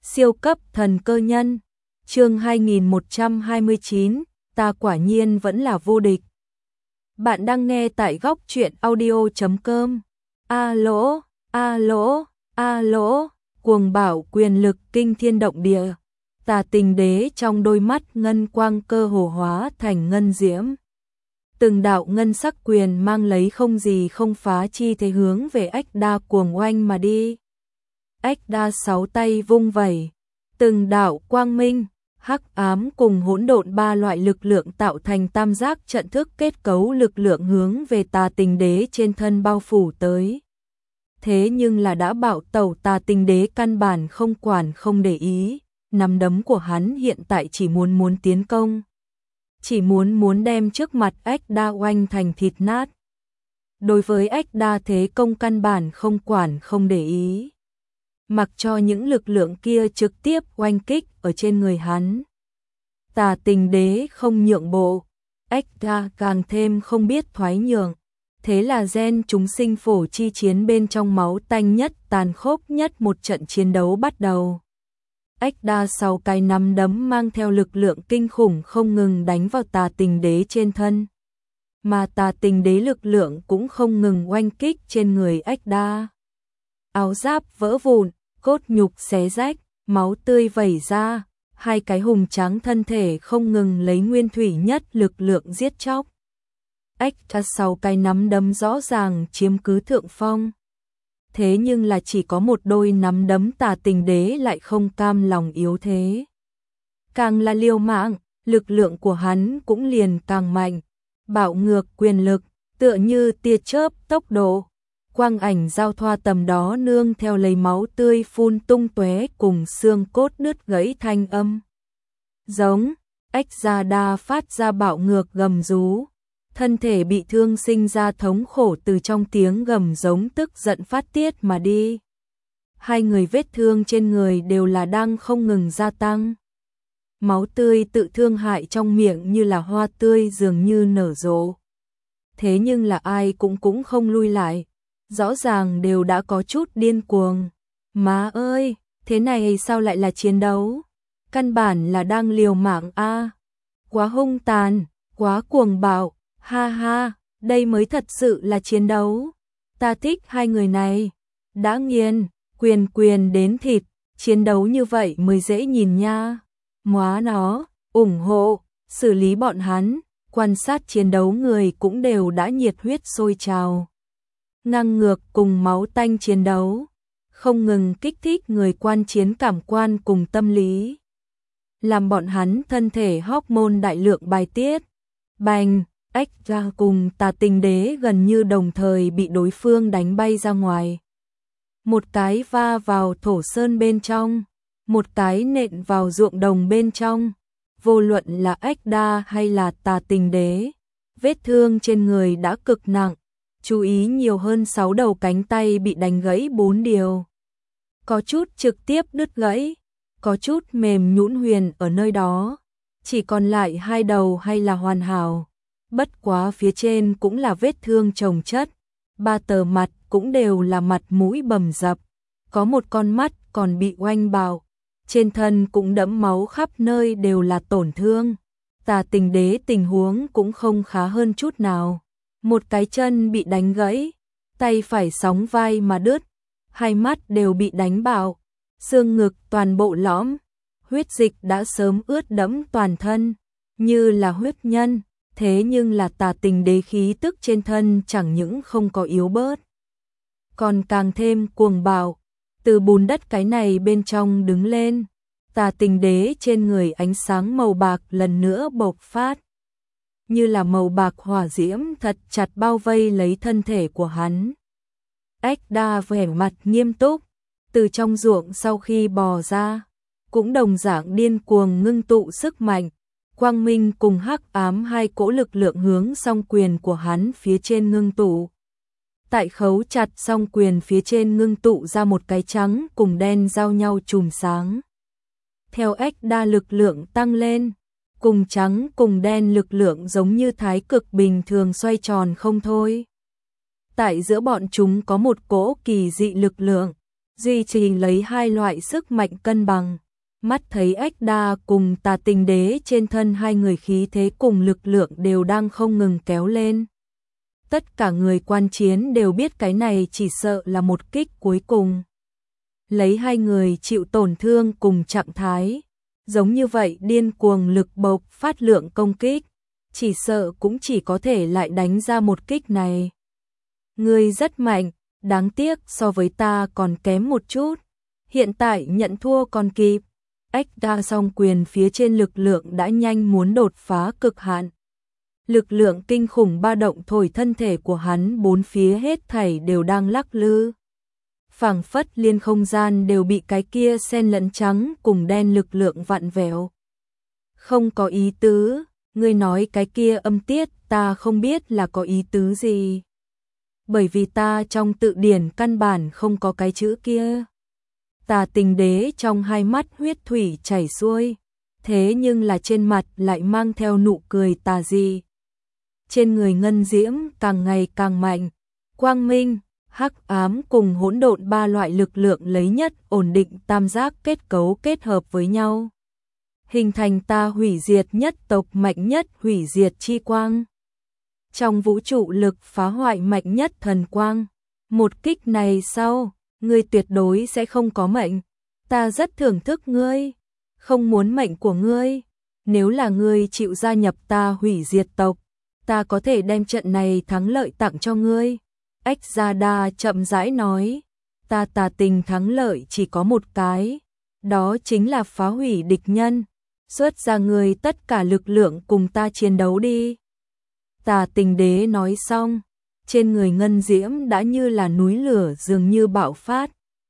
Siêu cấp thần cơ nhân. Chương 2129, ta quả nhiên vẫn là vô địch. Bạn đang nghe tại góc truyện audio.com. Alo, alo, alo, cuồng bạo quyền lực kinh thiên động địa. Tà Tình Đế trong đôi mắt ngân quang cơ hồ hóa thành ngân diễm. Từng đạo ngân sắc quyền mang lấy không gì không phá chi thế hướng về Ách Đa cuồng oanh mà đi. Ách Đa sáu tay vung vẩy, từng đạo quang minh, hắc ám cùng hỗn độn ba loại lực lượng tạo thành tam giác trận thức kết cấu lực lượng hướng về Tà Tình Đế trên thân bao phủ tới. Thế nhưng là đã bạo tẩu, Tà Tình Đế căn bản không quản không để ý, nắm đấm của hắn hiện tại chỉ muốn tiến công. Chỉ muốn đem trước mặt Ách Đa oanh thành thịt nát. Đối với Ách Đa thế công căn bản không quản không để ý, mặc cho những lực lượng kia trực tiếp oanh kích ở trên người hắn. Tà Tình Đế không nhượng bộ, Ách Đa càng thêm không biết thoái nhượng. Thế là gen chúng sinh phổ chi chiến bên trong máu tanh nhất, tàn khốc nhất một trận chiến đấu bắt đầu. Ách Đa sau cái nắm đấm mang theo lực lượng kinh khủng không ngừng đánh vào Tà Tình Đế trên thân. Mà Tà Tình Đế lực lượng cũng không ngừng oanh kích trên người Ách Đa. Áo giáp vỡ vụn, cốt nhục xé rách, máu tươi vẩy ra, hai cái hùng tráng thân thể không ngừng lấy nguyên thủy nhất lực lượng giết chóc. Ách Đa sau cái nắm đấm rõ ràng chiếm cứ thượng phong. Thế nhưng là chỉ có một đôi nắm đấm, Tà Tình Đế lại không cam lòng yếu thế. Càng là liều mạng, lực lượng của hắn cũng liền càng mạnh. Bạo ngược quyền lực, tựa như tia chớp tốc độ. Quang ảnh giao thoa tầm đó nương theo lấy máu tươi phun tung tóe cùng xương cốt đứt gãy thanh âm. Giống, Ách Đa phát ra bạo ngược gầm rú. Thân thể bị thương sinh ra thống khổ từ trong tiếng gầm giống tức giận phát tiết mà đi. Hai người vết thương trên người đều là đang không ngừng gia tăng. Máu tươi tự thương hại trong miệng như là hoa tươi dường như nở rộ. Thế nhưng là ai cũng không lui lại. Rõ ràng đều đã có chút điên cuồng. Má ơi, thế này sao lại là chiến đấu? Căn bản là đang liều mạng a. Quá hung tàn, quá cuồng bạo. Ha ha, đây mới thật sự là chiến đấu. Ta thích hai người này. Đã nghiền, quyền đến thịt, chiến đấu như vậy mới dễ nhìn nha. Móa nó, ủng hộ, xử lý bọn hắn, quan sát chiến đấu người cũng đều đã nhiệt huyết sôi trào. Ngang ngược cùng máu tanh chiến đấu, không ngừng kích thích người quan chiến cảm quan cùng tâm lý. Làm bọn hắn thân thể hormone đại lượng bài tiết. Bành! Ách Đa cùng Tà Tình Đế gần như đồng thời bị đối phương đánh bay ra ngoài. Một cái va vào thổ sơn bên trong, một cái nện vào ruộng đồng bên trong. Vô luận là Ách Đa hay là Tà Tình Đế, vết thương trên người đã cực nặng, chú ý nhiều hơn 6 đầu cánh tay bị đánh gãy 4 điều. Có chút trực tiếp đứt gãy, có chút mềm nhũn huyền ở nơi đó, chỉ còn lại 2 đầu hay là hoàn hảo. Bất quá phía trên cũng là vết thương chồng chất, 3 tờ mặt cũng đều là mặt mũi bầm dập, có một con mắt còn bị oanh bạo, trên thân cũng đẫm máu khắp nơi đều là tổn thương. Tà Tình Đế tình huống cũng không khá hơn chút nào, một cái chân bị đánh gãy, tay phải sóng vai mà đứt, hai mắt đều bị đánh bạo, xương ngực toàn bộ lõm, huyết dịch đã sớm ướt đẫm toàn thân, như là huyết nhân. Thế nhưng là Tà Tình Đế khí tức trên thân chẳng những không có yếu bớt, còn càng thêm cuồng bạo, từ bùn đất cái này bên trong đứng lên. Tà Tình Đế trên người ánh sáng màu bạc lần nữa bộc phát, như là màu bạc hỏa diễm thật chặt bao vây lấy thân thể của hắn. Ách Đa vẻ mặt nghiêm túc, từ trong ruộng sau khi bò ra, cũng đồng dạng điên cuồng ngưng tụ sức mạnh. Quang minh cùng hắc ám hai cỗ lực lượng hướng song quyền của hắn phía trên ngưng tụ. Tại khấu chặt song quyền phía trên ngưng tụ ra một cái trắng cùng đen giao nhau chùm sáng. Theo Ách Đa lực lượng tăng lên, cùng trắng cùng đen lực lượng giống như thái cực bình thường xoay tròn không thôi. Tại giữa bọn chúng có một cỗ kỳ dị lực lượng, duy trì lấy hai loại sức mạnh cân bằng. Mắt thấy Ách Đa cùng Tà Tình Đế trên thân hai người khí thế cùng lực lượng đều đang không ngừng kéo lên. Tất cả người quan chiến đều biết cái này chỉ sợ là một kích cuối cùng. Lấy hai người chịu tổn thương cùng trạng thái, giống như vậy điên cuồng lực bộc phát lượng công kích, chỉ sợ cũng chỉ có thể lại đánh ra một kích này. Ngươi rất mạnh, đáng tiếc so với ta còn kém một chút, hiện tại nhận thua còn kịp. Ách Đa song quyền phía trên lực lượng đã nhanh muốn đột phá cực hạn. Lực lượng kinh khủng ba động thổi thân thể của hắn bốn phía hết thảy đều đang lắc lư. Phảng phất liên không gian đều bị cái kia xen lẫn trắng cùng đen lực lượng vặn vẹo. Không có ý tứ, ngươi nói cái kia âm tiết ta không biết là có ý tứ gì. Bởi vì ta trong tự điển căn bản không có cái chữ kia. Tà Tình Đế trong hai mắt huyết thủy chảy xuôi, thế nhưng là trên mặt lại mang theo nụ cười tà dị. Trên người ngân diễm càng ngày càng mạnh, quang minh, hắc ám cùng hỗn độn ba loại lực lượng lấy nhất ổn định tam giác kết cấu kết hợp với nhau, hình thành ta hủy diệt nhất tộc mạnh nhất hủy diệt chi quang. Trong vũ trụ lực phá hoại mạnh nhất thần quang, một kích này sau, ngươi tuyệt đối sẽ không có mệnh. Ta rất thưởng thức ngươi, không muốn mệnh của ngươi. Nếu là ngươi chịu gia nhập ta hủy diệt tộc, ta có thể đem trận này thắng lợi tặng cho ngươi. Ách Gia Đa chậm rãi nói, ta Tà Tình thắng lợi chỉ có một cái, đó chính là phá hủy địch nhân. Xuất ra ngươi tất cả lực lượng cùng ta chiến đấu đi. Tà Tình Đế nói xong, trên người ngân diễm đã như là núi lửa dường như bạo phát.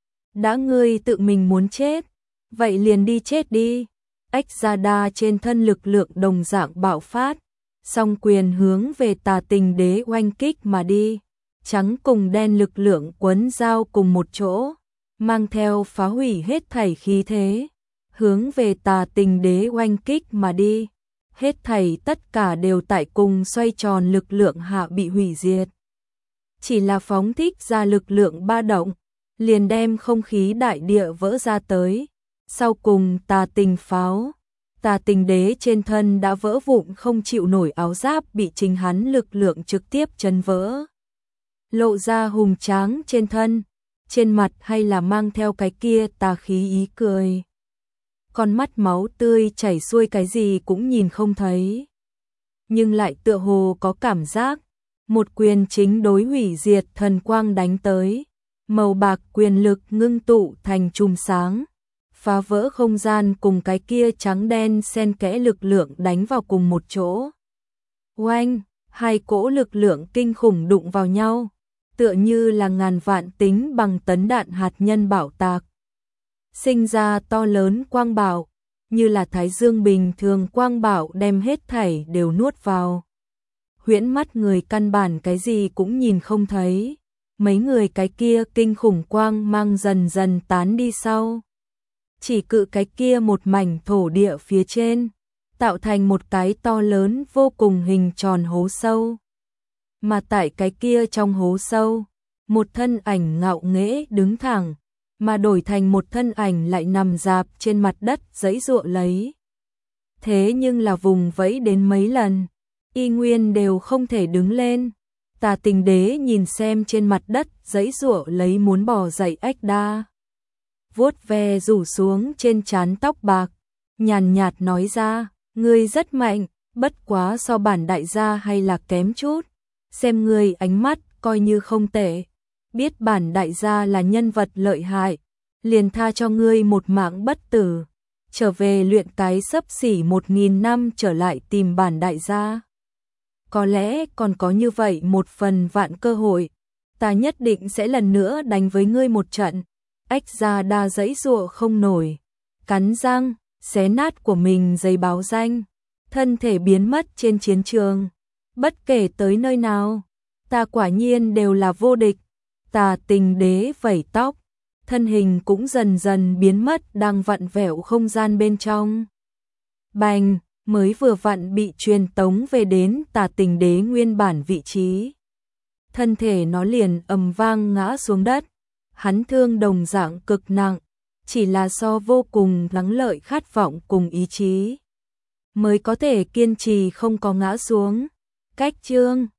Đã ngươi tự mình muốn chết, vậy liền đi chết đi. Ách Gia Đa trên thân lực lượng đồng dạng bạo phát, song quyền hướng về Tà Tình Đế oanh kích mà đi. Trắng cùng đen lực lượng quấn giao cùng một chỗ, mang theo phá hủy hết thảy khí thế, hướng về Tà Tình Đế oanh kích mà đi. Hết thảy tất cả đều tại cùng xoay tròn lực lượng hạ bị hủy diệt. Chỉ là phóng thích ra lực lượng ba động, liền đem không khí đại địa vỡ ra tới. Sau cùng Tà Tình pháo, Tà Tình Đế trên thân đã vỡ vụn không chịu nổi áo giáp bị chính hắn lực lượng trực tiếp chấn vỡ. Lộ ra hùng tráng trên thân, trên mặt hay là mang theo cái kia tà khí ý cười. Con mắt máu tươi chảy xuôi cái gì cũng nhìn không thấy. Nhưng lại tựa hồ có cảm giác, một quyền chính đối hủy diệt thần quang đánh tới. Màu bạc quyền lực ngưng tụ thành chùm sáng, phá vỡ không gian cùng cái kia trắng đen xen kẽ lực lượng đánh vào cùng một chỗ. Oanh, hai cỗ lực lượng kinh khủng đụng vào nhau, tựa như là ngàn vạn tính bằng tấn đạn hạt nhân bảo tạc. Sinh ra to lớn quang bảo, như là thái dương bình thường quang bảo đem hết thảy đều nuốt vào. Huyễn mắt người căn bản cái gì cũng nhìn không thấy. Mấy người cái kia kinh khủng quang mang dần dần tán đi sau. Chỉ cự cái kia một mảnh thổ địa phía trên, tạo thành một cái to lớn vô cùng hình tròn hố sâu. Mà tại cái kia trong hố sâu, một thân ảnh ngạo nghễ đứng thẳng, mà đổi thành một thân ảnh lại nằm rạp trên mặt đất giãy giụa lấy. Thế nhưng là vùng vẫy đến mấy lần, y nguyên đều không thể đứng lên. Tà Tình Đế nhìn xem trên mặt đất giãy giụa lấy muốn bò dậy Ách Đa, vuốt ve rủ xuống trên trán tóc bạc, nhàn nhạt nói ra, ngươi rất mạnh, bất quá so bản đại gia hay là kém chút. Xem ngươi ánh mắt coi như không tệ, biết bản đại gia là nhân vật lợi hại, liền tha cho ngươi một mạng bất tử, trở về luyện cái xấp xỉ 1000 năm trở lại tìm bản đại gia. Có lẽ còn có như vậy một phần vạn cơ hội, ta nhất định sẽ lần nữa đánh với ngươi một trận. Ách Gia Đa giãy giụa không nổi, cắn răng, xé nát của mình giấy báo danh, thân thể biến mất trên chiến trường. Bất kể tới nơi nào, ta quả nhiên đều là vô địch. Tà Tình Đế vẩy tóc, thân hình cũng dần dần biến mất đang vặn vẹo không gian bên trong. Bành, mới vừa vặn bị truyền tống về đến Tà Tình Đế nguyên bản vị trí. Thân thể nó liền ầm vang ngã xuống đất, hắn thương đồng dạng cực nặng, chỉ là so vô cùng thắng lợi khát vọng cùng ý chí mới có thể kiên trì không có ngã xuống. Cách chương